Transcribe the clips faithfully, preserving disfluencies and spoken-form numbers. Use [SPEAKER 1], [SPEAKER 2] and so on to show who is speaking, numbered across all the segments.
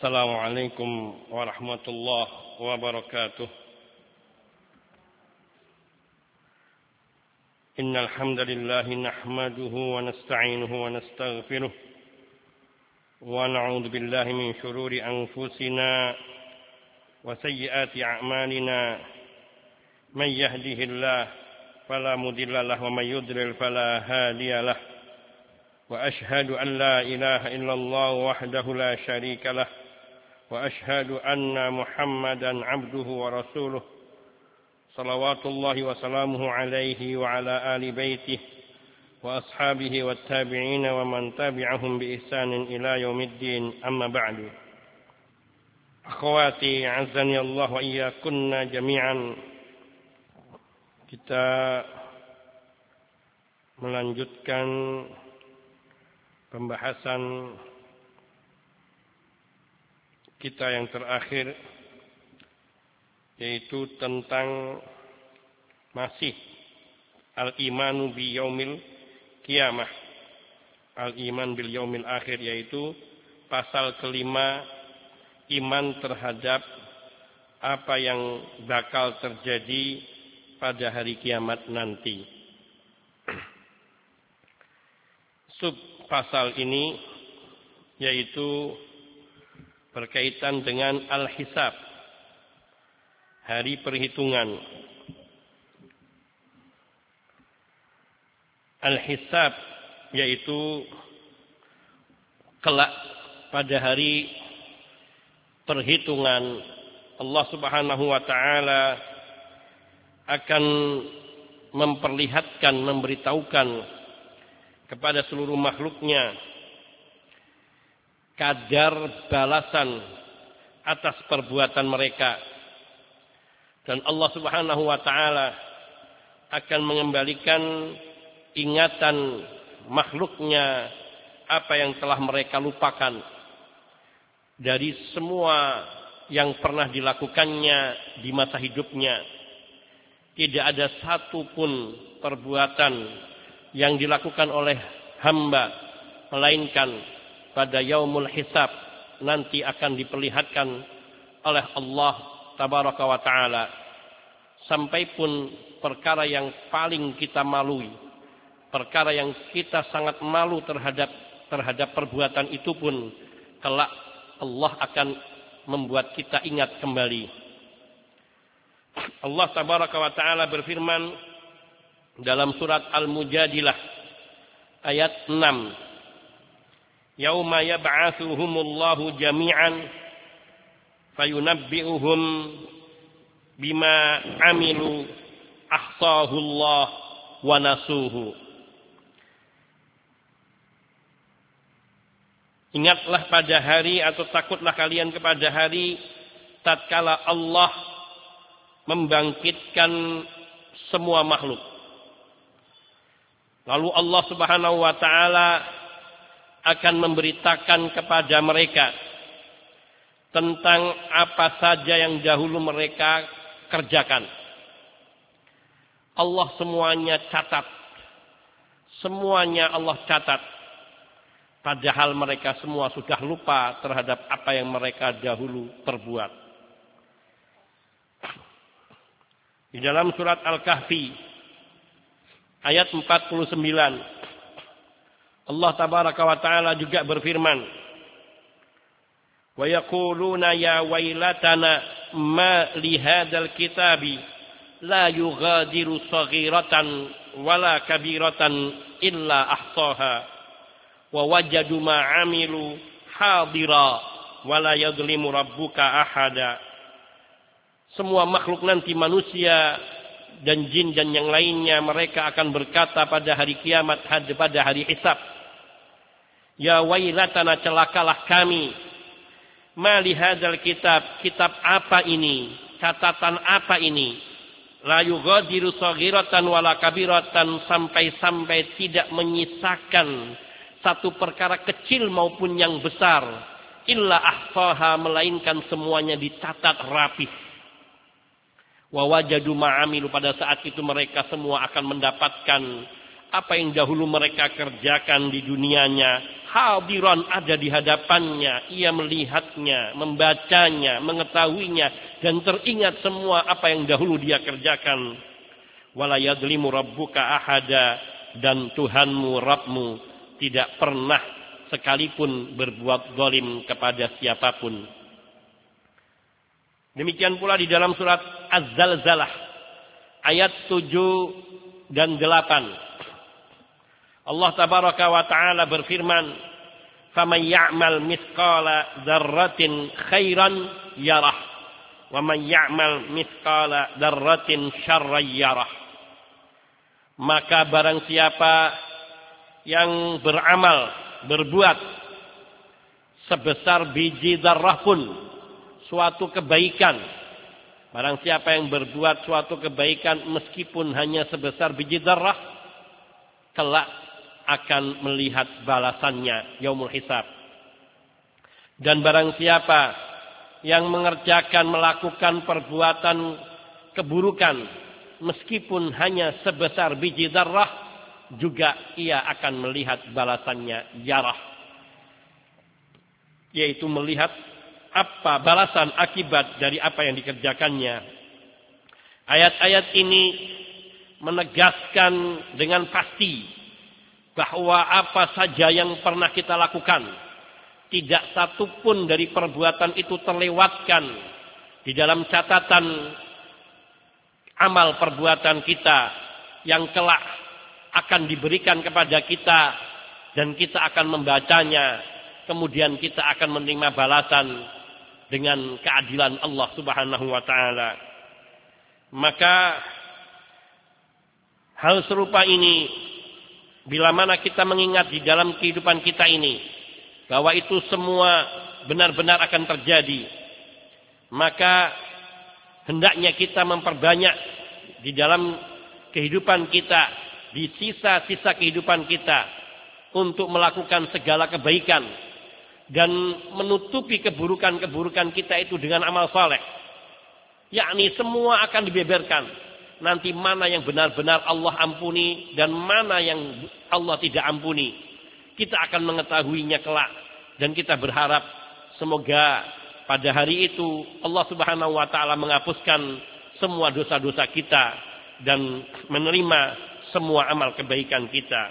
[SPEAKER 1] Assalamualaikum warahmatullahi wabarakatuh. Innal hamdalillah nahmaduhu wa nasta'inuhu wa nastaghfiruh wa na'udzu billahi min shururi anfusina wa sayyiati a'malina. May yahdihillahu fala mudilla lahu wa may yudlil fala hadiya lahu. Wa ashhadu an la ilaha illallah wahdahu la syarika lahu. وأشهد أن محمدا عبده ورسوله صلوات الله وسلامه عليه وعلى آل بيته وأصحابه والتابعين ومن تبعهم بإحسان إلى يوم الدين أما بعد أخواتي أعزني الله وإياكن جميعا. Kita melanjutkan pembahasan kita yang terakhir, yaitu tentang masih al-imanu bi yaumil qiyamah, al-iman bil yaumil akhir, yaitu pasal kelima, iman terhadap apa yang bakal terjadi pada hari kiamat nanti. Sub pasal ini yaitu berkaitan dengan al-hisab, hari perhitungan. Al-hisab yaitu kelak pada hari perhitungan, Allah Subhanahu wa taala akan memperlihatkan, memberitahukan kepada seluruh makhluknya kadar balasan atas perbuatan mereka, dan Allah Subhanahu wa taala akan mengembalikan ingatan makhluknya apa yang telah mereka lupakan dari semua yang pernah dilakukannya di masa hidupnya. Tidak ada satu pun perbuatan yang dilakukan oleh hamba melainkan pada yaumul hisab nanti akan diperlihatkan oleh Allah tabaraka wa taala. Sampai pun perkara yang paling kita malui, perkara yang kita sangat malu terhadap terhadap perbuatan itu pun kelak Allah akan membuat kita ingat kembali. Allah tabaraka wa taala berfirman dalam surat Al-Mujadilah ayat enam. Yauma yab'atsuhumullahu jami'an fayunabbi'uhum bima 'amilu ahsahullah wa nasuhu. Ingatlah pada hari, atau takutlah kalian kepada hari tatkala Allah membangkitkan semua makhluk. Lalu Allah Subhanahu wa taala akan memberitakan kepada mereka tentang apa saja yang dahulu mereka kerjakan. Allah semuanya catat. Semuanya Allah catat. Padahal mereka semua sudah lupa terhadap apa yang mereka dahulu perbuat. Di dalam surat Al-Kahfi ayat empat puluh sembilan, Allah tabaraka wa ta'ala juga berfirman, wa yaquluna ya wailatana ma li hadzal kitabi la yughadiru saghiratan wala kabiratan illa ahsaha wa wajadu ma 'amilu hadira wala yadhlimu rabbuka ahada. Semua makhluk nanti, manusia dan jin dan yang lainnya, mereka akan berkata pada hari kiamat, pada hari hisab, ya wailatana, celakalah kami, ma li hadzal kitab, kitab apa ini, catatan apa ini, la yughadiru saghiratan wala kabiratan, sampai-sampai tidak menyisakan satu perkara kecil maupun yang besar, illa ahsaha, melainkan semuanya dicatat rapih. Wa wajadu ma'amilu, pada saat itu mereka semua akan mendapatkan apa yang dahulu mereka kerjakan di dunianya, hadiran ada di hadapannya, ia melihatnya, membacanya, mengetahuinya, dan teringat semua apa yang dahulu dia kerjakan. Wala yadlimu rabbuka ahada, dan Tuhanmu, Rabbmu tidak pernah sekalipun berbuat zalim kepada siapapun. Demikian pula di dalam surat Az-Zalzalah ayat tujuh dan delapan. Allah tabaraka wa ta'ala berfirman, "Faman ya'mal mithqala dzarratin khairan yarah, wa man ya'mal mithqala dzarratin syarran yarah." Maka barang siapa yang beramal, berbuat sebesar biji zarrah pun suatu kebaikan, barang siapa yang berbuat suatu kebaikan meskipun hanya sebesar biji zarrah, kelak akan melihat balasannya yaumul hisab. Dan barang siapa yang mengerjakan, melakukan perbuatan keburukan meskipun hanya sebesar biji zarrah, juga ia akan melihat balasannya yarah, yaitu melihat apa balasan akibat dari apa yang dikerjakannya. Ayat-ayat ini menegaskan dengan pasti bahwa apa saja yang pernah kita lakukan, tidak satu pun dari perbuatan itu terlewatkan di dalam catatan amal perbuatan kita yang kelak akan diberikan kepada kita, dan kita akan membacanya, kemudian kita akan menerima balasan dengan keadilan Allah Subhanahu wa taala. Maka hal serupa ini, bila mana kita mengingat di dalam kehidupan kita ini bahwa itu semua benar-benar akan terjadi, maka hendaknya kita memperbanyak di dalam kehidupan kita, di sisa-sisa kehidupan kita, untuk melakukan segala kebaikan dan menutupi keburukan-keburukan kita itu dengan amal saleh. Yakni semua akan dibeberkan. Nanti mana yang benar-benar Allah ampuni dan mana yang Allah tidak ampuni, kita akan mengetahuinya kelak. Dan kita berharap semoga pada hari itu Allah Subhanahu wa taala menghapuskan semua dosa-dosa kita dan menerima semua amal kebaikan kita.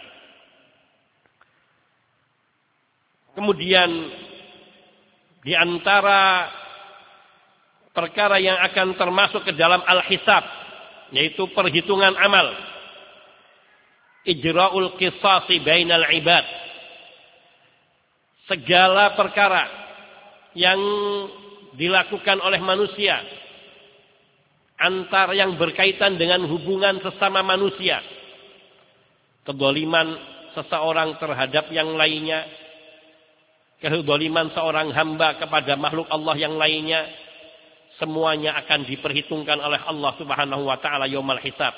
[SPEAKER 1] Kemudian di antara perkara yang akan termasuk ke dalam al-hisab, yaitu perhitungan amal, ijra'ul qisasi bainal ibad. Segala perkara yang dilakukan oleh manusia, antar yang berkaitan dengan hubungan sesama manusia, kedoliman seseorang terhadap yang lainnya, kedoliman seorang hamba kepada makhluk Allah yang lainnya, semuanya akan diperhitungkan oleh Allah Subhanahu wa taala yaumul hisab.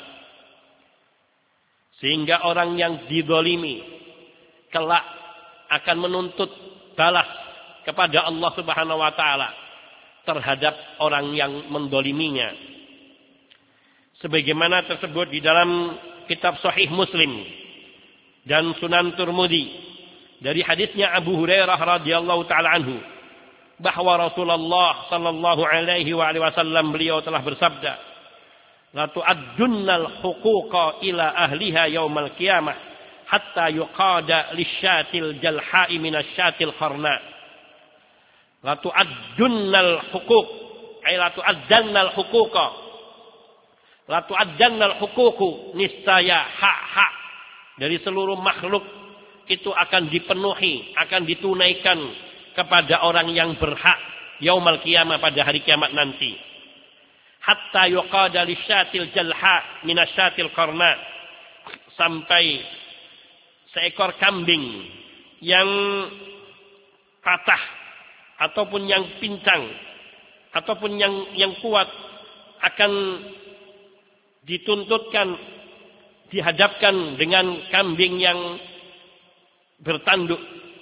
[SPEAKER 1] Sehingga orang yang didolimi kelak akan menuntut balas kepada Allah Subhanahu wa taala terhadap orang yang mendoliminya. Sebagaimana tersebut di dalam kitab Sahih Muslim dan Sunan Tirmidzi dari hadisnya Abu Hurairah radhiyallahu taala anhu, bahwa Rasulullah sallallahu alaihi wa alihi wasallam beliau telah bersabda, "La tu'addunnal huquqa ila ahliha yaumal qiyamah hatta yuqada lisyatil jalha'i minasyatil kharna." La tu'addunnal huquq, ay la tu'addannal huquqa. La tu'addannal huququ, niscaya hak-hak dari seluruh makhluk itu akan dipenuhi, akan ditunaikan kepada orang yang berhak yaumal qiyamah, pada hari kiamat nanti. Hatta yuqada lisyatil jalha minasyatil qarna, sampai seekor kambing yang patah ataupun yang pincang ataupun yang yang kuat akan dituntutkan, dihadapkan dengan kambing yang bertanduk.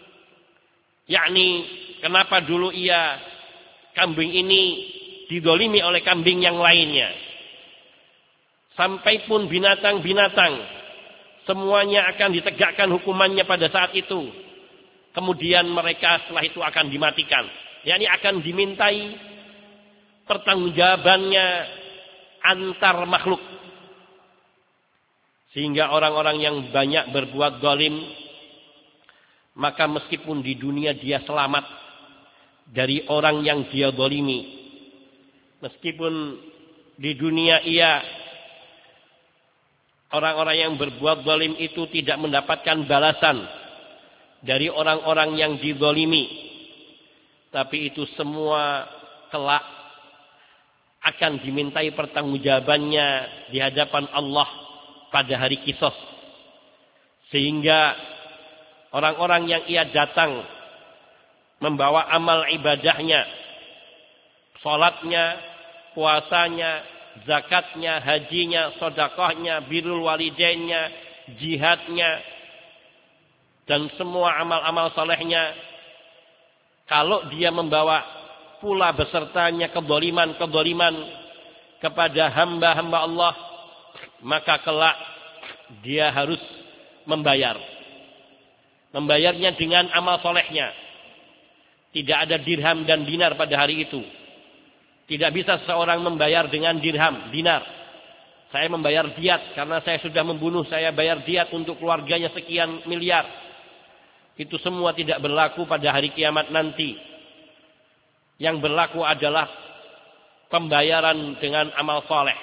[SPEAKER 1] Yakni kenapa dulu ia kambing ini didolimi oleh kambing yang lainnya. Sampai pun binatang-binatang Semuanya akan ditegakkan hukumannya pada saat itu. Kemudian mereka setelah itu akan dimatikan. yakni akan dimintai pertanggungjawabannya antar makhluk. Sehingga orang-orang yang banyak berbuat zalim, maka meskipun di dunia dia selamat dari orang yang dia zalimi, meskipun di dunia ia orang-orang yang berbuat zalim itu tidak mendapatkan balasan dari orang-orang yang dizalimi, tapi itu semua kelak akan dimintai pertanggungjawabannya di hadapan Allah pada hari Qisas. Sehingga orang-orang yang ia datang membawa amal ibadahnya, salatnya, puasanya, zakatnya, hajinya, sedekahnya, birrul walidainnya, jihadnya, dan semua amal-amal salehnya, kalau dia membawa pula besertanya kedzaliman-kedzaliman kepada hamba-hamba Allah, maka kelak dia harus membayar. Membayarnya dengan amal solehnya. Tidak ada dirham dan dinar pada hari itu. Tidak bisa seseorang membayar dengan dirham, dinar. Saya membayar diat karena saya sudah membunuh, saya bayar diat untuk keluarganya sekian miliar. Itu semua tidak berlaku pada hari kiamat nanti. Yang berlaku adalah pembayaran dengan amal soleh.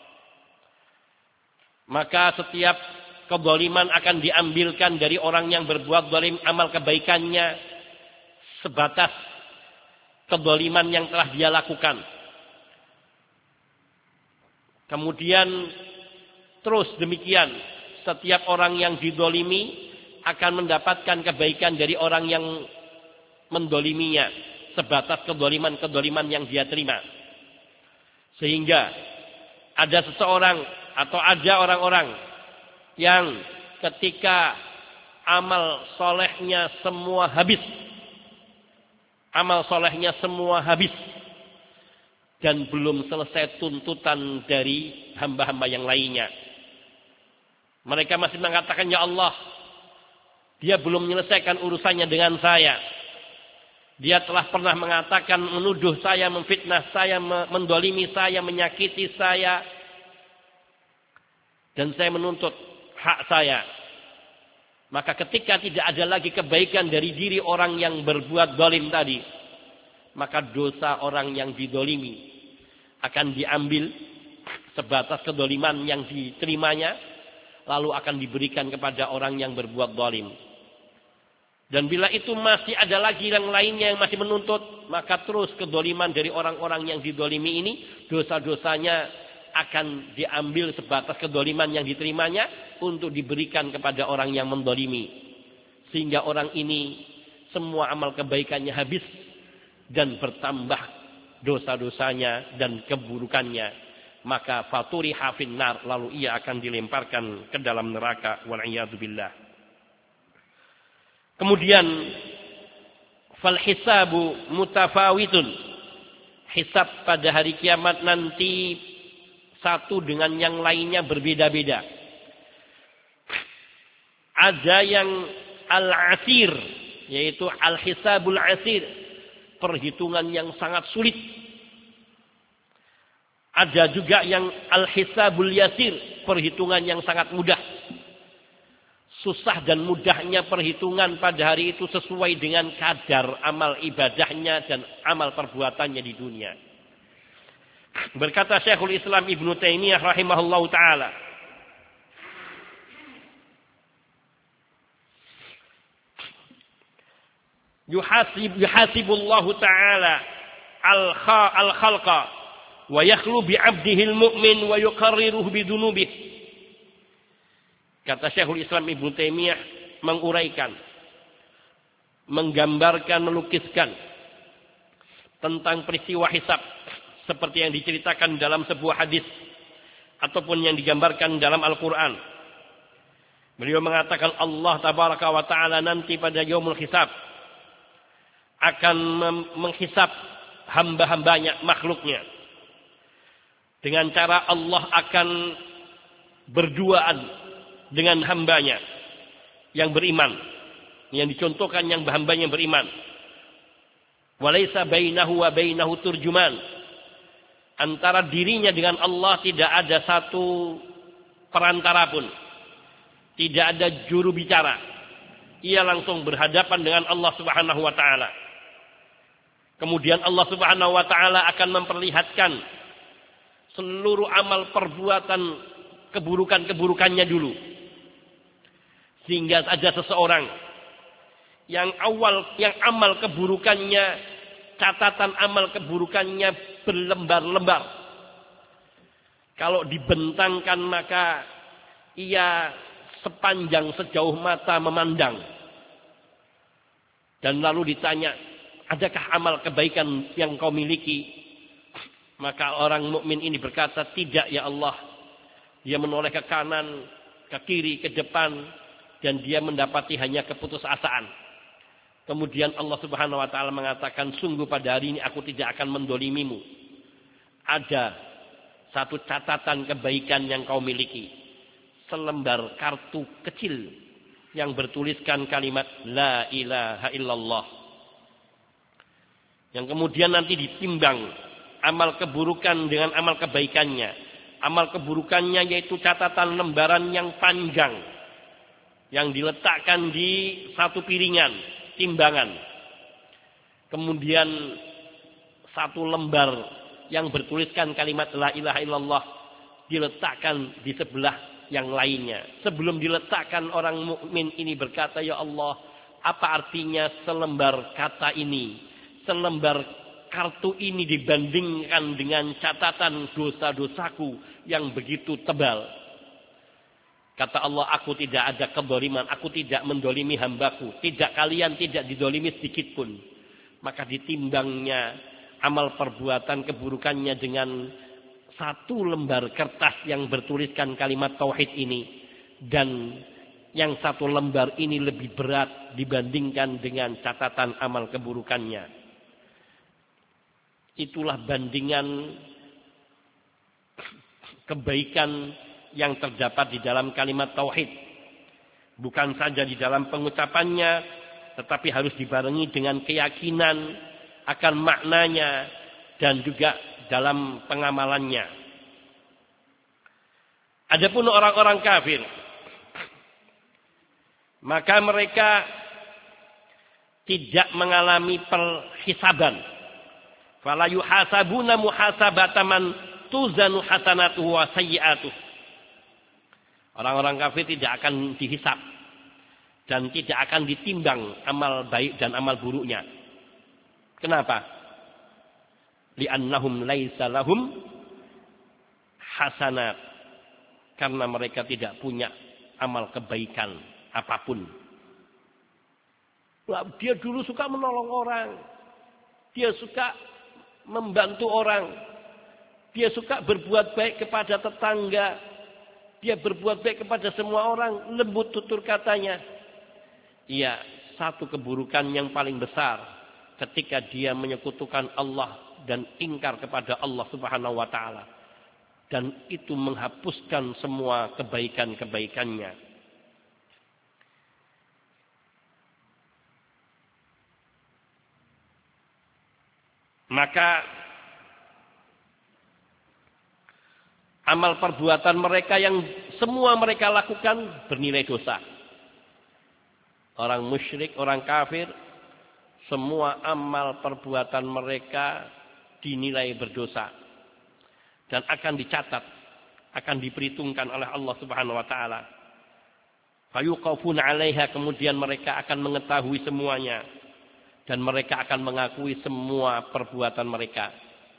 [SPEAKER 1] Maka setiap kezaliman akan diambilkan dari orang yang berbuat zalim amal kebaikannya sebatas kezaliman yang telah dia lakukan. Kemudian terus demikian, setiap orang yang dizalimi akan mendapatkan kebaikan dari orang yang mendoliminya sebatas kezaliman-kezaliman yang dia terima. Sehingga ada seseorang atau ada orang-orang yang ketika amal solehnya semua habis, amal solehnya semua habis, dan belum selesai tuntutan dari hamba-hamba yang lainnya, mereka masih mengatakan, ya Allah, dia belum menyelesaikan urusannya dengan saya. Dia telah pernah mengatakan, menuduh saya, memfitnah saya, mendolimi saya, menyakiti saya, dan saya menuntut hak saya. Maka ketika tidak ada lagi kebaikan dari diri orang yang berbuat zalim tadi, maka dosa orang yang didolimi akan diambil sebatas kedoliman yang diterimanya, lalu akan diberikan kepada orang yang berbuat zalim. Dan bila itu masih ada lagi yang lainnya yang masih menuntut, maka terus kedoliman dari orang-orang yang didolimi ini, dosa-dosanya akan diambil sebatas kedoliman yang diterimanya untuk diberikan kepada orang yang mendolimi. Sehingga orang ini semua amal kebaikannya habis dan bertambah dosa-dosanya dan keburukannya. Maka faturiha finnar, lalu ia akan dilemparkan ke dalam neraka, wal'iyadzubillah. Kemudian fal hisabu mutafawitun, hisab pada hari kiamat nanti satu dengan yang lainnya berbeda-beda. Ada yang al-asir, yaitu al-hisabul asir, perhitungan yang sangat sulit. Ada juga yang al-hisabul yasir, perhitungan yang sangat mudah. Susah dan mudahnya perhitungan pada hari itu sesuai dengan kadar amal ibadahnya dan amal perbuatannya di dunia. Berkata Syekhul Islam Ibnu Taimiyah rahimahullahu taala, yuhasib yuhasibullahu taala al-khalqa wa yakhlu bi 'abdihi al-mu'min wa yuqarriruhu bi dhunubihi. Kata Syekhul Islam Ibnu Taimiyah menguraikan, menggambarkan, melukiskan tentang peristiwa hisab seperti yang diceritakan dalam sebuah hadis ataupun yang digambarkan dalam Al-Quran. Beliau mengatakan Allah tabaraka wa ta'ala nanti pada yaumul hisab akan menghisab hamba-hambanya, makhluknya. Dengan cara Allah akan berduaan dengan hambanya yang beriman. Yang dicontohkan yang hambanya yang beriman. Walaysa bainahu wa bainahu turjuman. Antara dirinya dengan Allah tidak ada satu perantara pun. Tidak ada juru bicara. Ia langsung berhadapan dengan Allah Subhanahu wa taala. Kemudian Allah Subhanahu wa taala akan memperlihatkan seluruh amal perbuatan keburukan-keburukannya dulu. Sehingga ada seseorang yang awal yang amal keburukannya, catatan amal keburukannya berlembar-lembar. Kalau dibentangkan maka ia sepanjang sejauh mata memandang. Dan lalu ditanya, adakah amal kebaikan yang kau miliki? Maka orang mukmin ini berkata, tidak ya Allah. Dia menoleh ke kanan, ke kiri, ke depan, dan dia mendapati hanya keputusasaan. Kemudian Allah Subhanahu wa taala mengatakan, sungguh pada hari ini aku tidak akan mendolimimu. Ada satu catatan kebaikan yang kau miliki. Selembar kartu kecil yang bertuliskan kalimat La ilaha illallah. Yang kemudian nanti ditimbang amal keburukan dengan amal kebaikannya. Amal keburukannya yaitu catatan lembaran yang panjang. Yang diletakkan di satu piringan, timbangan. Kemudian satu lembar yang bertuliskan kalimat La ilaha illallah diletakkan di sebelah yang lainnya. Sebelum diletakkan, orang mukmin ini berkata, ya Allah, apa artinya selembar kata ini? Selembar kartu ini dibandingkan dengan catatan dosa-dosaku yang begitu tebal. Kata Allah, aku tidak ada kedoliman, aku tidak mendolimi hambaku. Tidak, kalian tidak didolimi sedikit pun. Maka ditimbangnya amal perbuatan keburukannya dengan satu lembar kertas yang bertuliskan kalimat tauhid ini. Dan yang satu lembar ini lebih berat dibandingkan dengan catatan amal keburukannya. Itulah bandingan kebaikan yang terdapat di dalam kalimat tauhid. Bukan saja di dalam pengucapannya, tetapi harus dibarengi dengan keyakinan akan maknanya dan juga dalam pengamalannya. Adapun orang-orang kafir, maka mereka tidak mengalami perhisaban. Fala yuhasabuna muhasabataman tuzanu hasanatuhu wa sayyi'atuh. Orang-orang kafir tidak akan dihisab dan tidak akan ditimbang amal baik dan amal buruknya. Kenapa? Li'annahum laisa lahum hasanat. Karena mereka tidak punya amal kebaikan apapun. Dia dulu suka menolong orang. Dia suka membantu orang. Dia suka berbuat baik kepada tetangga. Dia berbuat baik kepada semua orang. Lembut tutur katanya. Iya, satu keburukan yang paling besar ketika dia menyekutukan Allah dan ingkar kepada Allah Subhanahu wa taala. Dan itu menghapuskan semua kebaikan-kebaikannya. Maka amal perbuatan mereka yang semua mereka lakukan bernilai dosa. Orang musyrik, orang kafir, semua amal perbuatan mereka dinilai berdosa. Dan akan dicatat, akan diperhitungkan oleh Allah Subhanahu wa taala. Fayuqafuna 'alaiha, kemudian mereka akan mengetahui semuanya dan mereka akan mengakui semua perbuatan mereka.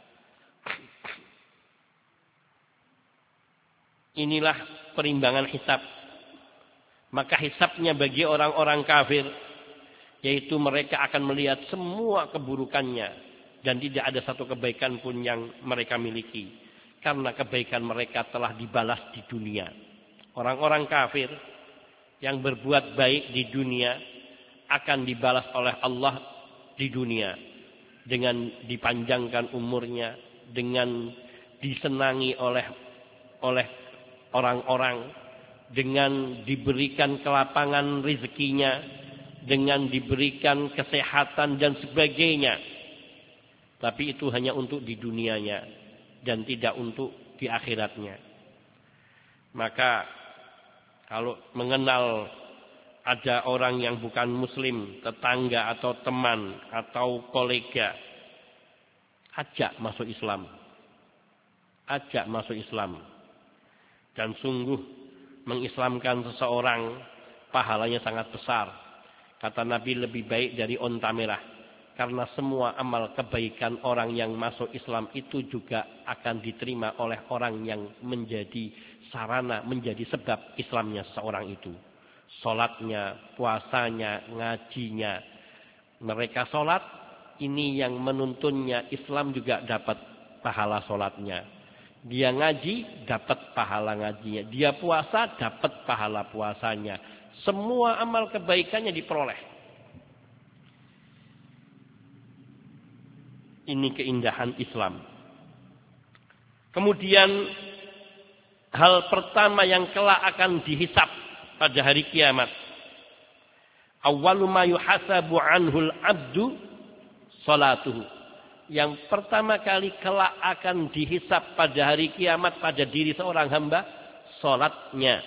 [SPEAKER 1] Inilah perimbangan hisab. Maka hisabnya bagi orang-orang kafir yaitu mereka akan melihat semua keburukannya dan tidak ada satu kebaikan pun yang mereka miliki. Karena kebaikan mereka telah dibalas di dunia. Orang-orang kafir yang berbuat baik di dunia akan dibalas oleh Allah di dunia. Dengan dipanjangkan umurnya. Dengan disenangi oleh oleh orang-orang. dengan diberikan kelapangan rezekinya, dengan diberikan kesehatan dan sebagainya. Tapi itu hanya untuk di dunianya dan tidak untuk di akhiratnya. Maka kalau mengenal ada orang yang bukan muslim, tetangga atau teman atau kolega, ajak masuk Islam. Ajak masuk Islam. Dan sungguh mengislamkan seseorang pahalanya sangat besar. Kata Nabi, lebih baik dari onta merah. Karena semua amal kebaikan orang yang masuk Islam itu juga akan diterima oleh orang yang menjadi sarana, menjadi sebab Islamnya seseorang itu. Salatnya, puasanya, ngajinya. Mereka salat, ini yang menuntunnya Islam juga dapat pahala salatnya. Dia ngaji, dapat pahala ngajinya. Dia puasa, dapat pahala puasanya. Semua amal kebaikannya diperoleh. Ini keindahan Islam. Kemudian hal pertama yang kelak akan dihisap pada hari kiamat. Awwalu ma yuhasabu anhul abdu salatuhu. Yang pertama kali kelak akan dihisap pada hari kiamat pada diri seorang hamba, salatnya.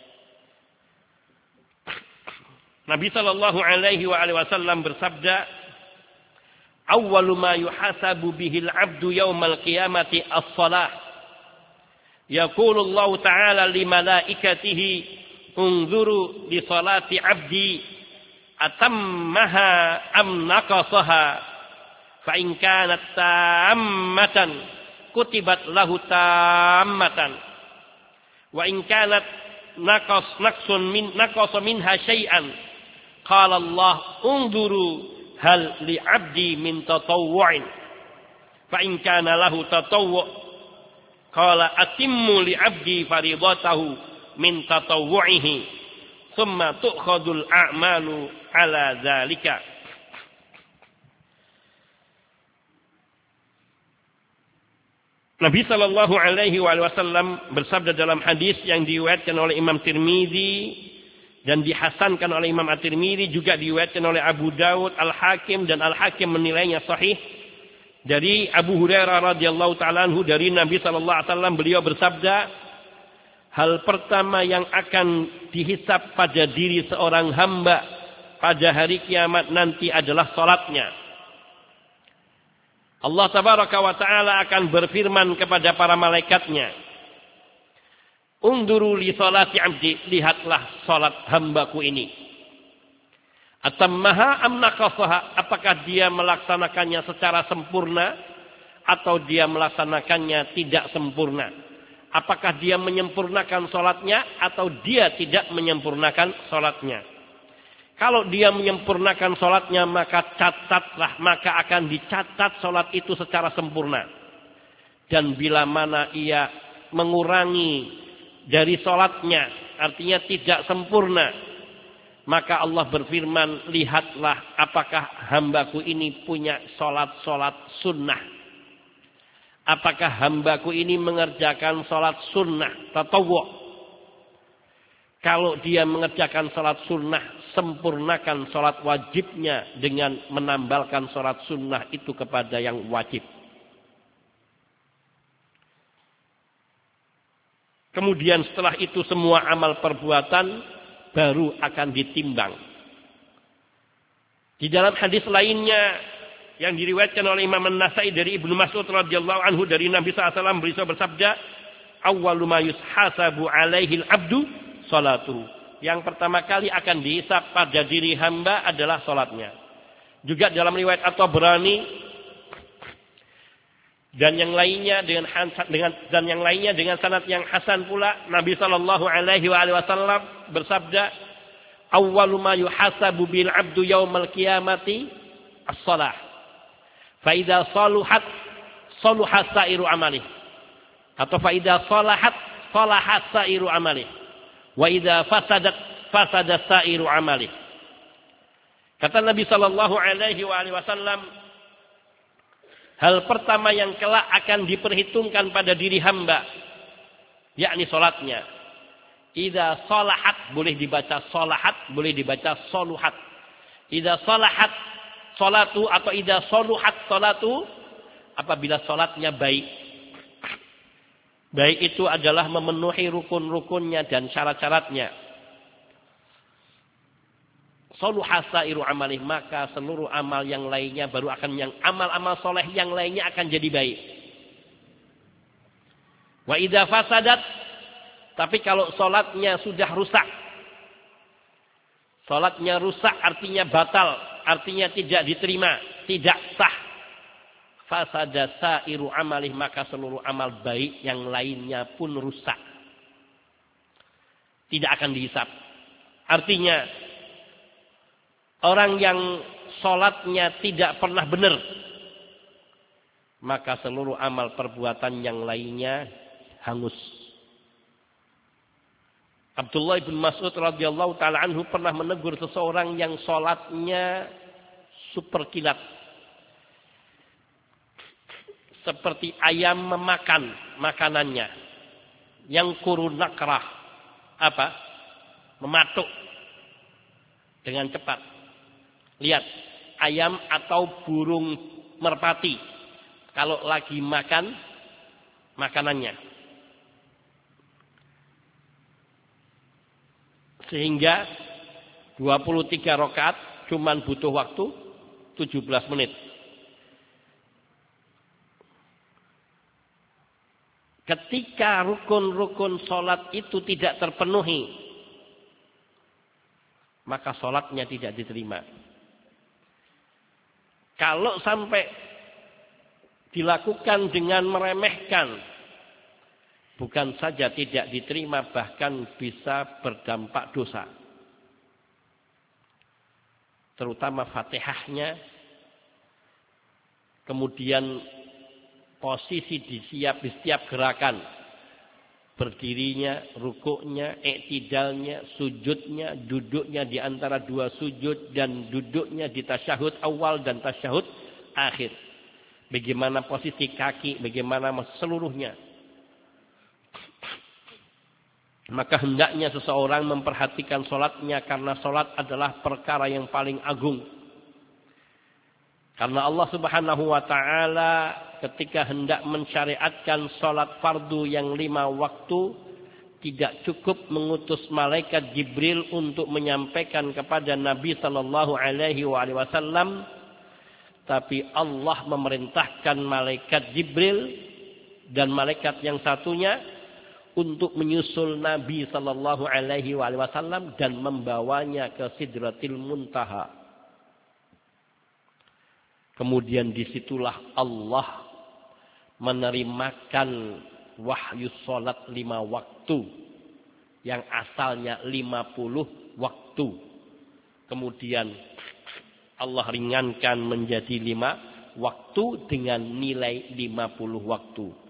[SPEAKER 1] Nabi sallallahu alaihi wasallam bersabda, awwalu ma yuhasabu bihil abdu yaumal qiyamati as-salah. Yaqulu Allah Ta'ala li malaikatihi unzuru li salati abdi atammaha am naqasaha fa in kanat tammatan kutibat lahu tammatan wa in kanat naqas naqsun min naqasa minha syai'an qala Allah unzuru hal li abdi min tatawwu'in fa in kana lahu tatawwu' qala atimmu li abdi faridatahu min tatawwu'ihi thumma tu'khadul a'malu ala dzalika. Nabi sallallahu alaihi wasallam bersabda dalam hadis yang diriwayatkan oleh Imam Tirmizi dan dihasankan oleh Imam At-Tirmizi, juga diriwayatkan oleh Abu Dawud, Al-Hakim, dan Al-Hakim menilainya sahih. Dari Abu Hurairah radhiyallahu ta'ala anhu, dari Nabi sallallahu alaihi wasallam, beliau bersabda, hal pertama yang akan dihisap pada diri seorang hamba pada hari kiamat nanti adalah salatnya. Allah tabaraka wa ta'ala akan berfirman kepada para malaikatnya, unduru li salati abdi, lihatlah salat hambaku ini. Atammaha am naqasaha, apakah dia melaksanakannya secara sempurna atau dia melaksanakannya tidak sempurna? Apakah dia menyempurnakan salatnya atau dia tidak menyempurnakan salatnya? Kalau dia menyempurnakan salatnya, maka catatlah, maka akan dicatat salat itu secara sempurna. Dan bila mana ia mengurangi dari salatnya, artinya tidak sempurna, maka Allah berfirman, lihatlah apakah hambaku ini punya salat-salat sunnah. Apakah hambaku ini mengerjakan salat sunnah, tatawwu'. Kalau dia mengerjakan salat sunnah, sempurnakan salat wajibnya dengan menambalkan salat sunnah itu kepada yang wajib. Kemudian setelah itu semua amal perbuatan baru akan ditimbang. Di dalam hadis lainnya yang diriwayatkan oleh Imam An-Nasai dari Ibnu Mas'ud radhiyallahu anhu, dari Nabi sallallahu alaihi wasallam, beliau bersabda, awwalu ma yushasabu alaihi al-abdu salatuhu. Yang pertama kali akan dihisab pada diri hamba adalah salatnya. Juga dalam riwayat At-Tabrani dan yang lainnya dengan dengan dan yang lainnya dengan sanad yang hasan pula, Nabi sallallahu alaihi wasallam bersabda, awwalu ma yuhasabu bil abdu yaumal qiyamati as-shalah. Fa idza saluhat saluha sairu amalih. Atau fa idza salahat salaha sairu amalih. Wa idza fasadat fasada sairu amalih. Kata Nabi sallallahu alaihi wasallam, hal pertama yang kelak akan diperhitungkan pada diri hamba, yakni salatnya. Idza salahat boleh dibaca salahat, boleh dibaca soluhat. Idza salahat salatu atau idza soluhat salatu, apabila salatnya baik. Baik itu adalah memenuhi rukun-rukunnya dan syarat-syaratnya. Soluha sairu amalih, maka seluruh amal yang lainnya baru akan yang amal-amal soleh yang lainnya akan jadi baik. Wa idza fasadat, tapi kalau salatnya sudah rusak, salatnya rusak artinya batal, artinya tidak diterima, tidak sah. Fasada sairu amalih, maka seluruh amal baik yang lainnya pun rusak. Tidak akan dihisab. Artinya orang yang salatnya tidak pernah benar, maka seluruh amal perbuatan yang lainnya hangus. Abdullah bin Mas'ud radhiyallahu taala anhu pernah menegur seseorang yang salatnya super kilat. Seperti ayam memakan makanannya. Yang kurun nakrah. Apa? Mematuk. Dengan cepat. Lihat. Ayam atau burung merpati. Kalau lagi makan makanannya. Sehingga dua puluh tiga rakaat cuman butuh waktu tujuh belas menit. Ketika rukun-rukun sholat itu tidak terpenuhi, maka sholatnya tidak diterima. Kalau sampai dilakukan dengan meremehkan, bukan saja tidak diterima, bahkan bisa berdampak dosa. Terutama Fatihahnya, kemudian posisi di siap di setiap gerakan, berdirinya, rukuknya, iktidalnya, sujudnya, duduknya di antara dua sujud, dan duduknya di tasyahud awal dan tasyahud akhir. Bagaimana posisi kaki, bagaimana seluruhnya. Maka hendaknya seseorang memperhatikan sholatnya, karena sholat adalah perkara yang paling agung. Karena Allah Subhanahu wa ta'ala ketika hendak mensyariatkan sholat fardu yang lima waktu, tidak cukup mengutus malaikat Jibril untuk menyampaikan kepada Nabi Sallallahu Alaihi Wasallam, tapi Allah memerintahkan malaikat Jibril dan malaikat yang satunya untuk menyusul Nabi Sallallahu Alaihi Wasallam dan membawanya ke Sidratil Muntaha. Kemudian disitulah Allah menerimakan wahyu sholat lima waktu yang asalnya lima puluh waktu. Kemudian Allah ringankan menjadi lima waktu dengan nilai lima puluh waktu.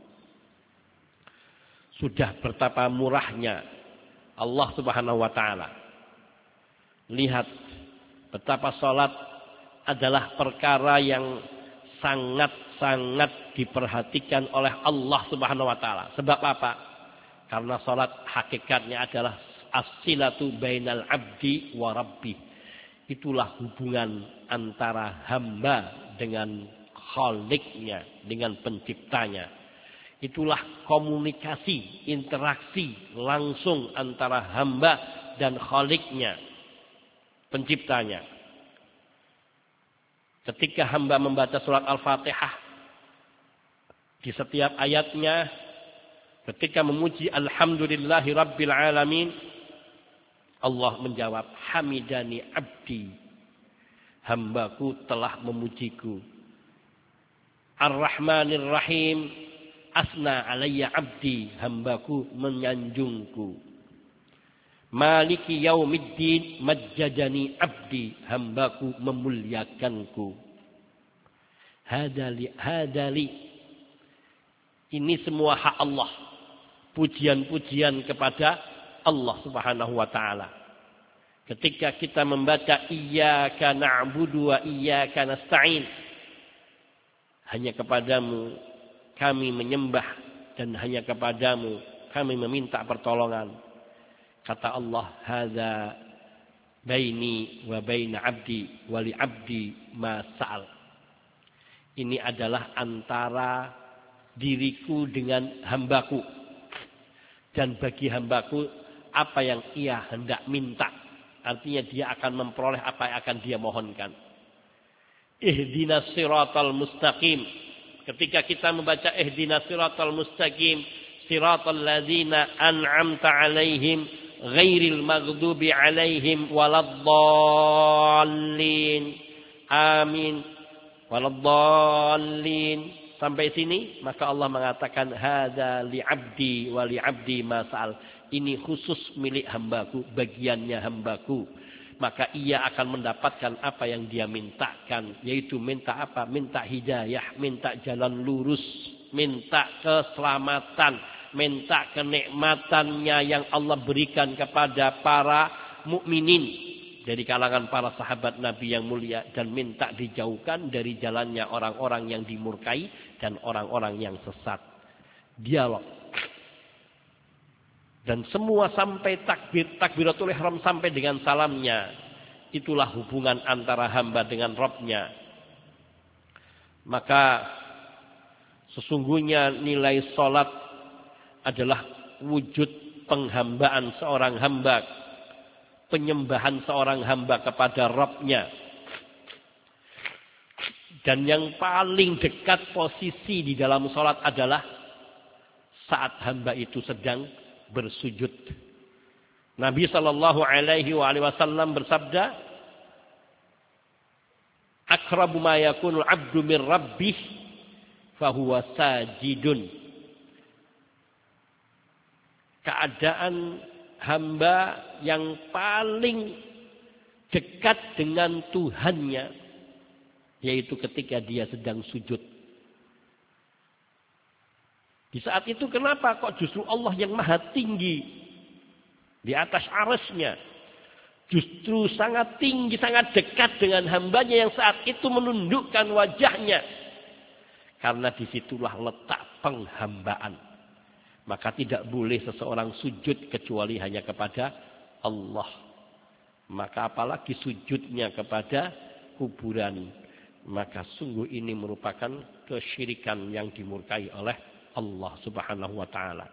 [SPEAKER 1] Sudah betapa murahnya Allah Subhanahu wa ta'ala. Lihat betapa sholat adalah perkara yang sangat-sangat diperhatikan oleh Allah Subhanahu wa ta'ala. Sebab apa? Karena sholat hakikatnya adalah as-silatu bainal abdi wa rabbi. Itulah hubungan antara hamba dengan Khaliknya, dengan penciptanya. Itulah komunikasi, interaksi langsung antara hamba dan Khaliknya, penciptanya. Ketika hamba membaca surat Al-Fatihah, di setiap ayatnya, ketika memuji Alhamdulillahi Rabbil Alamin, Allah menjawab, Hamidani abdi, hambaku telah memujiku. Ar-Rahmanir Rahim, asna alayya abdi, hambaku menyanjungku. Maliki yaumiddin, majjadani abdi, hambaku memuliakanku. Hadali, hadali. Ini semua hak Allah. Pujian-pujian kepada Allah Subhanahu wa ta'ala. Ketika kita membaca iyyaka na'budu wa iyyaka nasta'in, hanya kepadamu kami menyembah dan hanya kepadamu kami meminta pertolongan. Kata Allah, hadza baini wa baina abdi wa li abdi ma sa'al. Ini adalah antara diriku dengan hambaku. Dan bagi hambaku apa yang ia hendak minta. Artinya dia akan memperoleh apa yang akan dia mohonkan. Ihdinas siratal mustaqim. Ketika kita membaca ihdinas siratal mustaqim, siratal ladzina an'amta alaihim ghairil maghdubi alaihim waladdallin. Amin. Waladdallin. Sampai sini maka Allah mengatakan hadza li 'abdi wa li 'abdi ma sa'al. Ini khusus milik hambaku, bagiannya hambaku. Maka ia akan mendapatkan apa yang dia mintakan, yaitu minta apa? Minta hidayah, minta jalan lurus, minta keselamatan, minta kenikmatannya yang Allah berikan kepada para mukminin dari kalangan para sahabat Nabi yang mulia, dan minta dijauhkan dari jalannya orang-orang yang dimurkai dan orang-orang yang sesat. Dialog. Dan semua sampai takbir, takbiratul ihram sampai dengan salamnya. Itulah hubungan antara hamba dengan Rabb-nya. Maka sesungguhnya nilai salat adalah wujud penghambaan seorang hamba, penyembahan seorang hamba kepada Rabb-nya. Dan yang paling dekat posisi di dalam salat adalah saat hamba itu sedang bersujud. Nabi sallallahu alaihi wasallam bersabda, "Aqrabu ma yakunul 'abdu min rabbih fahuwa sajidun." Keadaan hamba yang paling dekat dengan Tuhannya yaitu ketika dia sedang sujud. Di saat itu kenapa kok justru Allah yang maha tinggi di atas arasnya justru sangat tinggi, sangat dekat dengan hambanya yang saat itu menundukkan wajahnya. Karena disitulah letak penghambaan. Maka tidak boleh seseorang sujud kecuali hanya kepada Allah. Maka apalagi sujudnya kepada kuburan. Maka sungguh ini merupakan kesyirikan yang dimurkai oleh Allah subhanahu wa ta'ala.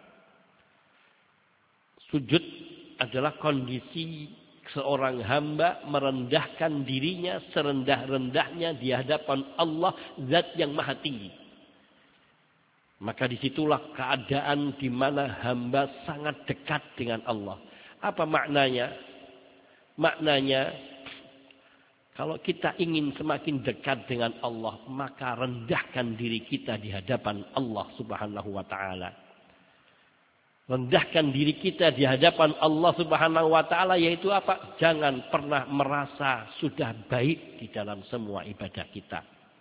[SPEAKER 1] Sujud adalah kondisi seorang hamba merendahkan dirinya serendah-rendahnya di hadapan Allah, zat yang maha tinggi. Maka disitulah keadaan di mana hamba sangat dekat dengan Allah. Apa maknanya? Maknanya, kalau kita ingin semakin dekat dengan Allah, maka rendahkan diri kita di hadapan Allah subhanahu wa ta'ala. Rendahkan diri kita di hadapan Allah subhanahu wa ta'ala, yaitu apa? Jangan pernah merasa sudah baik di dalam semua ibadah kita.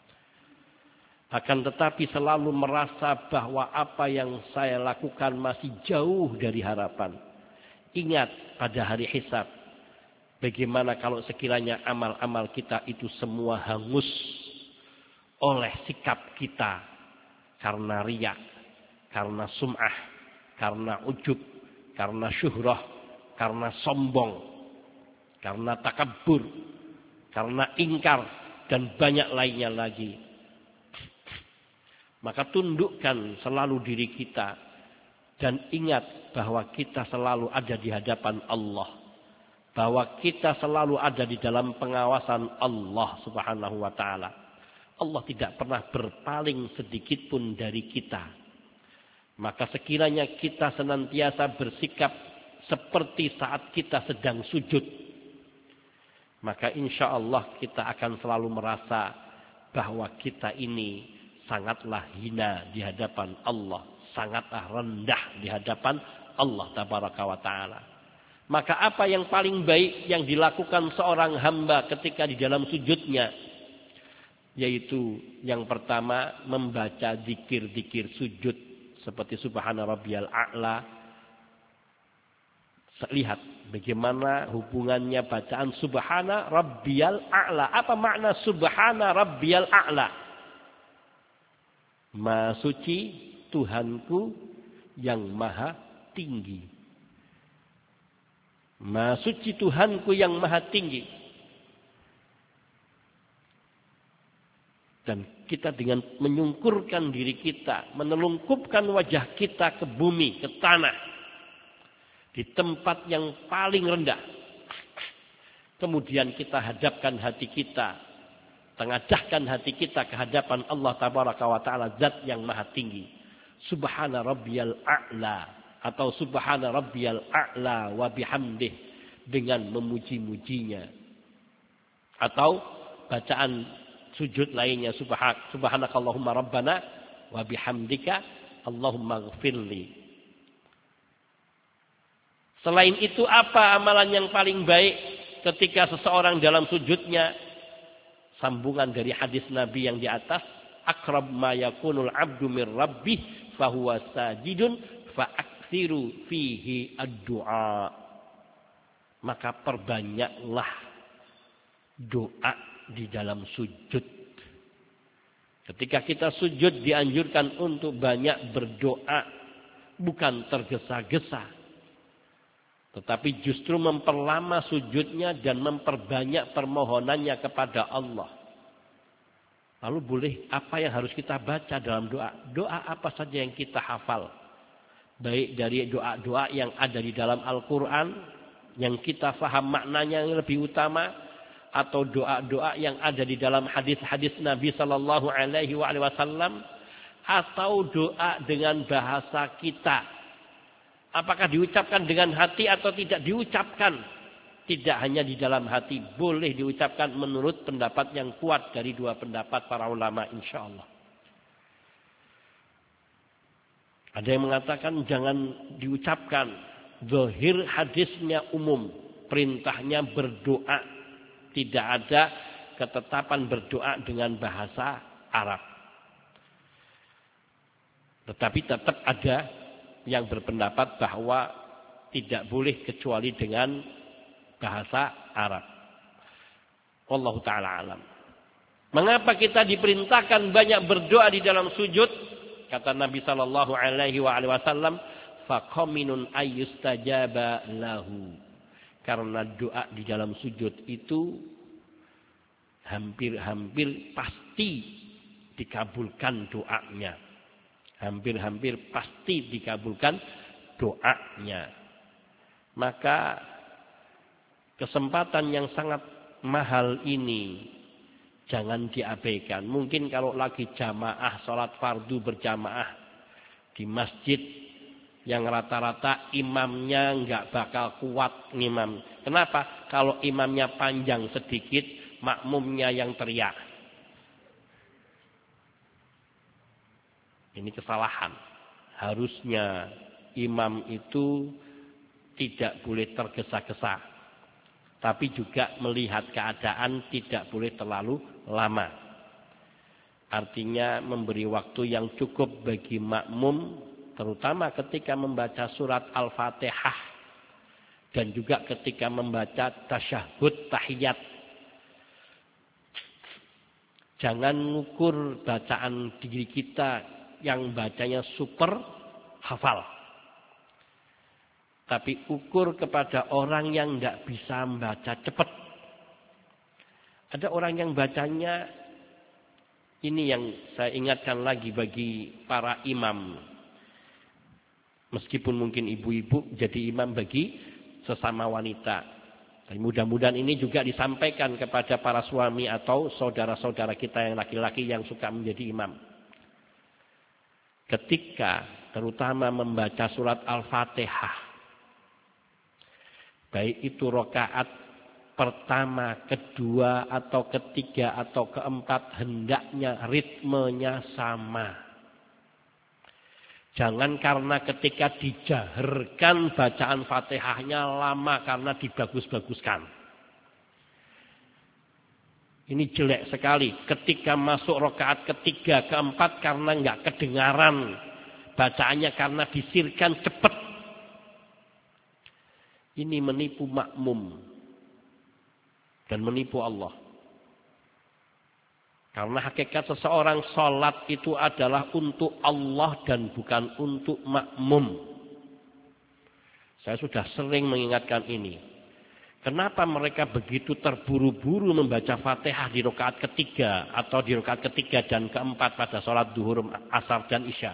[SPEAKER 1] Akan tetapi selalu merasa bahwa apa yang saya lakukan masih jauh dari harapan. Ingat pada hari hisab. Bagaimana kalau sekiranya amal-amal kita itu semua hangus oleh sikap kita. Karena riya, karena sum'ah, karena ujub, karena syuhrah, karena sombong, karena takabbur, karena ingkar, dan banyak lainnya lagi. Maka tundukkan selalu diri kita. Dan ingat bahwa kita selalu ada di hadapan Allah. Bahwa kita selalu ada di dalam pengawasan Allah subhanahu wa ta'ala. Allah tidak pernah berpaling sedikit pun dari kita. Maka sekiranya kita senantiasa bersikap seperti saat kita sedang sujud. Maka insya Allah kita akan selalu merasa bahwa kita ini sangatlah hina di hadapan Allah. Sangatlah rendah di hadapan Allah tabaraka wa ta'ala. Maka apa yang paling baik yang dilakukan seorang hamba ketika di dalam sujudnya? Yaitu yang pertama membaca zikir-zikir sujud. Seperti subhana rabbiyal a'la. Lihat bagaimana hubungannya bacaan subhana rabbiyal a'la. Apa makna subhana rabbiyal a'la? Maha suci Tuhanku yang maha tinggi. Maha suci Tuhanku yang maha tinggi. Dan kita dengan menyungkurkan diri kita, menelungkupkan wajah kita ke bumi, ke tanah. Di tempat yang paling rendah. Kemudian kita hadapkan hati kita. Tengadahkan hati kita ke hadapan Allah Tabaraka wa Ta'ala, zat yang maha tinggi. Subhana rabbiyal a'la. Atau subhana rabbiyal a'la wa bihamdih. Dengan memuji-mujinya. Atau bacaan sujud lainnya. Subhanakallahumma rabbana wa bihamdika Allahumma ghfirli. Selain itu apa amalan yang paling baik ketika seseorang dalam sujudnya? Sambungan dari hadis Nabi yang di atas. Akrab ma yakunul abdu min rabbih fahuwa sajidun fa'aksiru fihi ad-du'a. Maka perbanyaklah doa di dalam sujud. Ketika kita sujud dianjurkan untuk banyak berdoa. Bukan tergesa-gesa. Tetapi justru memperlama sujudnya dan memperbanyak permohonannya kepada Allah. Lalu boleh apa yang harus kita baca dalam doa? Doa apa saja yang kita hafal. Baik dari doa-doa yang ada di dalam Al-Quran. Yang kita faham maknanya yang lebih utama. Atau doa-doa yang ada di dalam hadis-hadis Nabi Sallallahu Alaihi Wasallam. Atau doa dengan bahasa kita. Apakah diucapkan dengan hati atau tidak diucapkan? Tidak hanya di dalam hati. Boleh diucapkan menurut pendapat yang kuat dari dua pendapat para ulama insya Allah. Ada yang mengatakan jangan diucapkan. Zahir hadisnya umum. Perintahnya berdoa. Tidak ada ketetapan berdoa dengan bahasa Arab. Tetapi tetap ada yang berpendapat bahwa tidak boleh kecuali dengan bahasa Arab. Wallahu ta'ala alam. Mengapa kita diperintahkan banyak berdoa di dalam sujud? Kata Nabi sallallahu alaihi wasallam, faqaminun ayyustajaba lahu. Karena doa di dalam sujud itu hampir-hampir pasti dikabulkan doanya. Hampir-hampir pasti dikabulkan doanya. Maka kesempatan yang sangat mahal ini jangan diabaikan. Mungkin kalau lagi jamaah, sholat fardu berjamaah di masjid yang rata-rata imamnya nggak bakal kuat ngimam. Kenapa? Kalau imamnya panjang sedikit, makmumnya yang teriak. Ini kesalahan. Harusnya imam itu tidak boleh tergesa-gesa. Tapi juga melihat keadaan tidak boleh terlalu lama. Artinya memberi waktu yang cukup bagi makmum. Terutama ketika membaca surat Al-Fatihah. Dan juga ketika membaca tasyahud tahiyat. Jangan ngukur bacaan diri kita yang bacanya super hafal. Tapi ukur kepada orang yang tidak bisa membaca cepat. Ada orang yang bacanya, ini yang saya ingatkan lagi bagi para imam. Meskipun mungkin ibu-ibu jadi imam bagi sesama wanita. Tapi mudah-mudahan ini juga disampaikan kepada para suami atau saudara-saudara kita yang laki-laki yang suka menjadi imam. Ketika terutama membaca surat Al-Fatihah. Baik itu rakaat pertama, kedua, atau ketiga, atau keempat. Hendaknya ritmenya sama. Jangan karena ketika dijaharkan bacaan Fatihahnya lama karena dibagus-baguskan. Ini jelek sekali. Ketika masuk rakaat ketiga, keempat karena nggak kedengaran bacaannya karena disirkan cepat. Ini menipu makmum dan menipu Allah. Karena hakikat seseorang sholat itu adalah untuk Allah dan bukan untuk makmum. Saya sudah sering mengingatkan ini. Kenapa mereka begitu terburu-buru membaca Fatihah di rakaat ketiga atau di rakaat ketiga dan keempat pada sholat duhur, asar dan isya?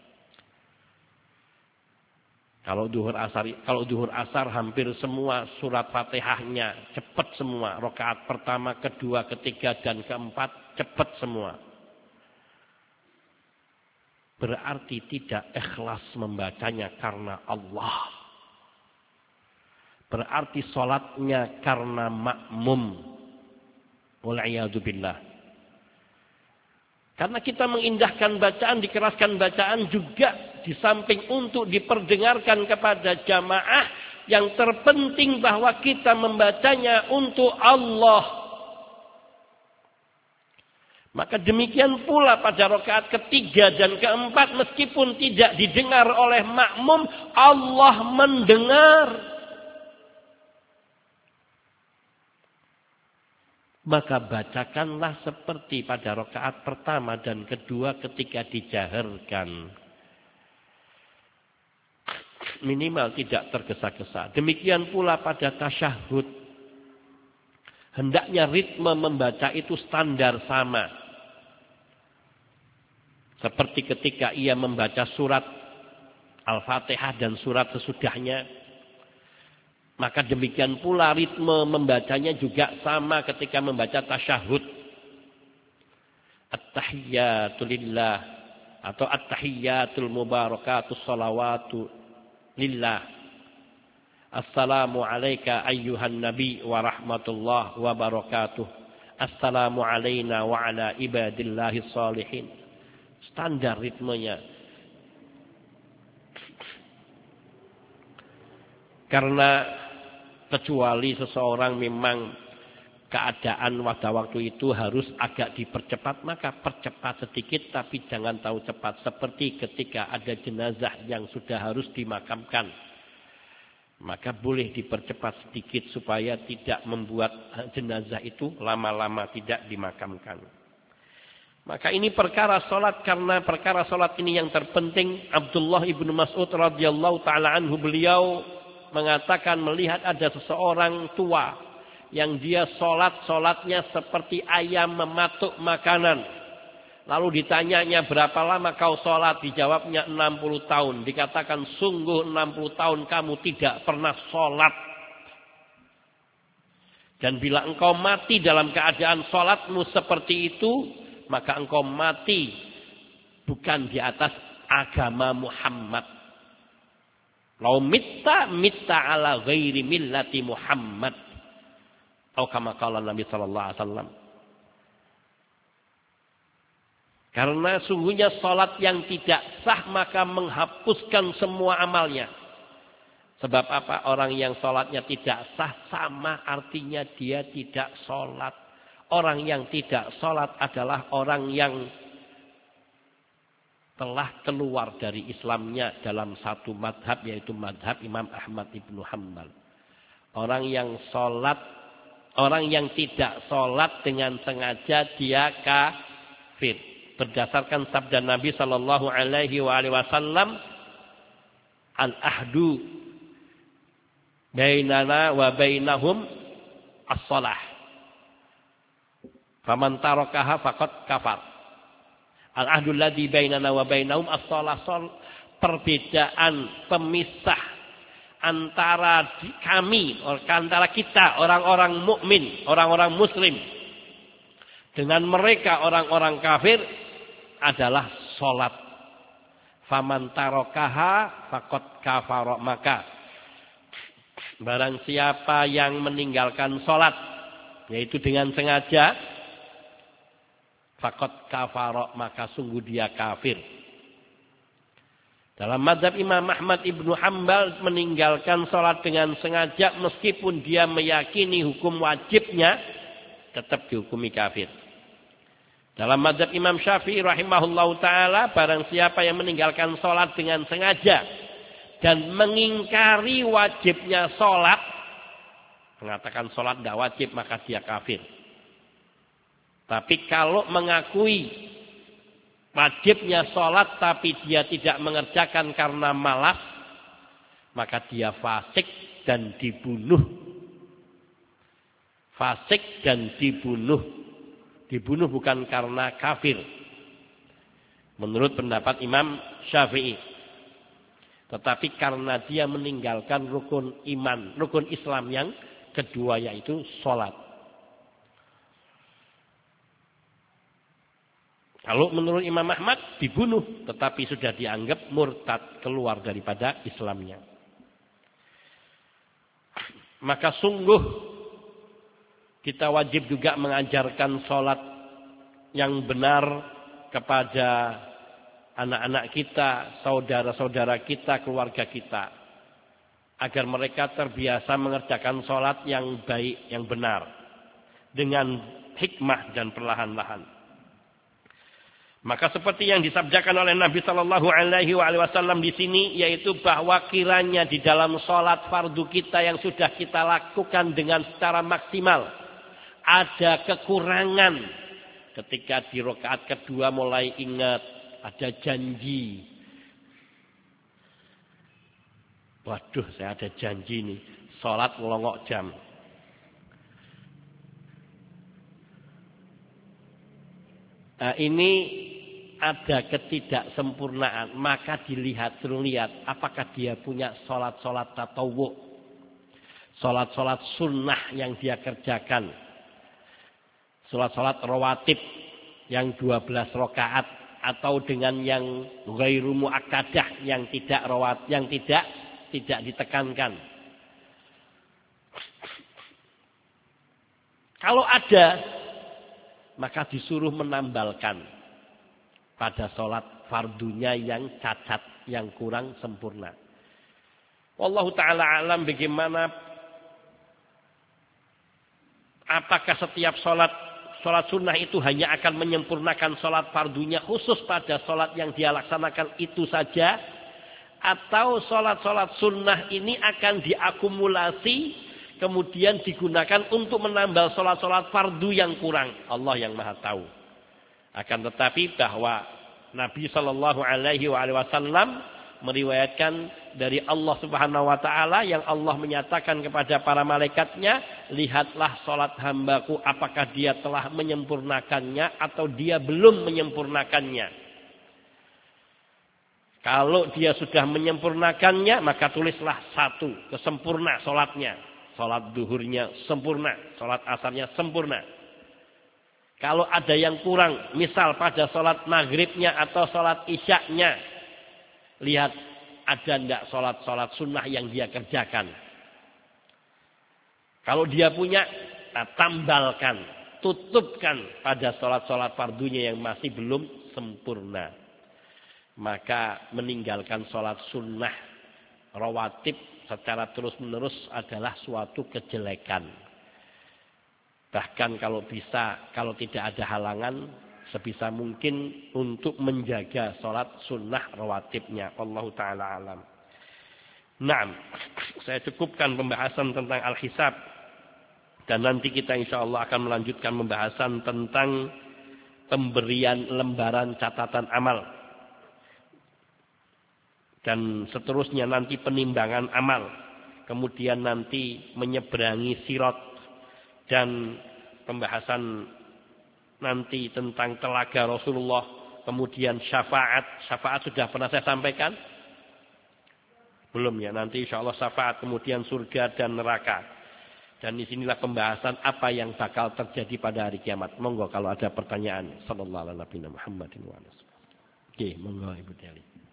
[SPEAKER 1] Kalau duhur asar, kalau duhur asar hampir semua surat Fatihahnya cepat semua. Rakaat pertama, kedua, ketiga dan keempat cepat semua. Berarti tidak ikhlas membacanya karena Allah. Berarti sholatnya karena makmum. Wal'iyadzubillah. Karena kita mengindahkan bacaan, dikeraskan bacaan juga di samping untuk diperdengarkan kepada jamaah, yang terpenting bahwa kita membacanya untuk Allah. Maka demikian pula pada rakaat ketiga dan keempat, meskipun tidak didengar oleh makmum, Allah mendengar. Maka bacakanlah seperti pada rakaat pertama dan kedua ketika dijaharkan. Minimal tidak tergesa-gesa. Demikian pula pada tasyahud. Hendaknya ritme membaca itu standar sama. Seperti ketika ia membaca surat Al-Fatihah dan surat sesudahnya. Maka demikian pula ritme membacanya juga sama ketika membaca tasyahud. At-tahiyyatu lillah atau at-tahiyyatul mubarakatus salawatu lillah. Assalamu alayka ayyuhan nabi wa rahmatullah wa barakatuh. Assalamu alayna wa ala ibadillahis salihin. Standar ritmenya. Karena kecuali seseorang memang keadaan pada waktu itu harus agak dipercepat, maka percepat sedikit tapi jangan tahu cepat. Seperti ketika ada jenazah yang sudah harus dimakamkan, maka boleh dipercepat sedikit supaya tidak membuat jenazah itu lama-lama tidak dimakamkan. Maka ini perkara solat, karena perkara solat ini yang terpenting. Abdullah ibnu Mas'ud radhiyallahu taala anhu, beliau mengatakan melihat ada seseorang tua yang dia solat, solatnya seperti ayam mematuk makanan. Lalu ditanyanya, berapa lama kau solat? Dijawabnya enam puluh tahun. Dikatakan, sungguh enam puluh tahun kamu tidak pernah solat. Dan bila engkau mati dalam keadaan solatmu seperti itu, maka engkau mati bukan di atas agama Muhammad. Lau mitta mitta ala ghairi millati Muhammad. Atau kama qala Nabi sallallahu alaihi wasallam. Karena sungguhnya salat yang tidak sah maka menghapuskan semua amalnya. Sebab apa? Orang yang salatnya tidak sah sama artinya dia tidak salat. Orang yang tidak salat adalah orang yang telah keluar dari Islamnya dalam satu madhab, yaitu madhab Imam Ahmad ibnu Hanbal. Orang yang salat, orang yang tidak salat dengan sengaja dia kafir. Berdasarkan sabda Nabi Sallallahu Alaihi Wasallam, al-ahdu bainana wa bainahum as-salah. Faman tarakaha faqad kafar. Al-ahdul ladzi bainana wa bainahum as-shalah. Perbedaan, pemisah antara kami, antara kita orang-orang mukmin, orang-orang muslim dengan mereka orang-orang kafir adalah salat. Faman tarakaha faqad kafara. Maka barang siapa yang meninggalkan salat, yaitu dengan sengaja, faqad kafara, maka sungguh dia kafir. Dalam mazhab Imam Ahmad ibnu Hanbal, meninggalkan salat dengan sengaja meskipun dia meyakini hukum wajibnya, tetap dihukumi kafir. Dalam mazhab Imam Syafi'i rahimahullahu taala, barang siapa yang meninggalkan salat dengan sengaja dan mengingkari wajibnya salat, mengatakan salat tidak wajib, maka dia kafir. Tapi kalau mengakui wajibnya sholat tapi dia tidak mengerjakan karena malas, maka dia fasik dan dibunuh fasik dan dibunuh. Dibunuh bukan karena kafir. Menurut pendapat Imam Syafi'i. Tetapi karena dia meninggalkan rukun iman, rukun Islam yang kedua yaitu sholat. Kalau menurut Imam Ahmad dibunuh, tetapi sudah dianggap murtad, keluar daripada Islamnya. Maka sungguh kita wajib juga mengajarkan sholat yang benar kepada anak-anak kita, saudara-saudara kita, keluarga kita. Agar mereka terbiasa mengerjakan sholat yang baik, yang benar. Dengan hikmah dan perlahan-lahan. Maka seperti yang disabdakan oleh Nabi Shallallahu Alaihi Wasallam di sini, yaitu bahwa kiranya di dalam sholat fardu kita yang sudah kita lakukan dengan secara maksimal, ada kekurangan. Ketika di rakaat kedua mulai ingat, ada janji. Waduh, saya ada janji nih, sholat ngelongok jam. Nah, ini ada ketidaksempurnaan, maka dilihat, suruh lihat apakah dia punya sholat-sholat tatawwu, sholat-sholat sunnah yang dia kerjakan, sholat-sholat rawatib yang dua belas rakaat, atau dengan yang ghairu muakkadah, yang tidak rawat, yang tidak tidak ditekankan. Kalau ada, maka disuruh menambalkan pada sholat fardunya yang cacat, yang kurang sempurna. Wallahu ta'ala alam, bagaimana, apakah setiap sholat, sholat sunnah itu hanya akan menyempurnakan sholat fardunya khusus pada sholat yang dia laksanakan itu saja, atau sholat-sholat sunnah ini akan diakumulasi kemudian digunakan untuk menambah sholat-sholat fardu yang kurang. Allah yang maha tahu. Akan tetapi bahwa Nabi Shallallahu Alaihi Wasallam meriwayatkan dari Allah Subhanahu Wa Taala, yang Allah menyatakan kepada para malaikatnya, lihatlah sholat hambaku, apakah dia telah menyempurnakannya atau dia belum menyempurnakannya. Kalau dia sudah menyempurnakannya, maka tulislah satu, kesempurna sholatnya. Sholat duhurnya sempurna, sholat asarnya sempurna. Kalau ada yang kurang, misal pada sholat maghribnya atau sholat isyaknya, lihat ada tidak sholat-sholat sunnah yang dia kerjakan. Kalau dia punya, nah, tambalkan, tutupkan pada sholat-sholat fardunya yang masih belum sempurna. Maka meninggalkan sholat sunnah rawatib secara terus-menerus adalah suatu kejelekan. Bahkan kalau bisa, kalau tidak ada halangan, sebisa mungkin untuk menjaga sholat sunnah rawatibnya. Wallahu ta'ala alam. Nah, saya cukupkan pembahasan tentang al-hisab. Dan nanti kita insya Allah akan melanjutkan pembahasan tentang pemberian lembaran catatan amal. Dan seterusnya nanti penimbangan amal. Kemudian nanti menyeberangi sirat. Dan pembahasan nanti tentang telaga Rasulullah. Kemudian syafaat. Syafaat sudah pernah saya sampaikan? Belum ya. Nanti insya Allah syafaat. Kemudian surga dan neraka. Dan disinilah pembahasan apa yang bakal terjadi pada hari kiamat. Monggo kalau ada pertanyaan. Sallallahu alaihi wa sallam. Oke, monggo Ibu Deli.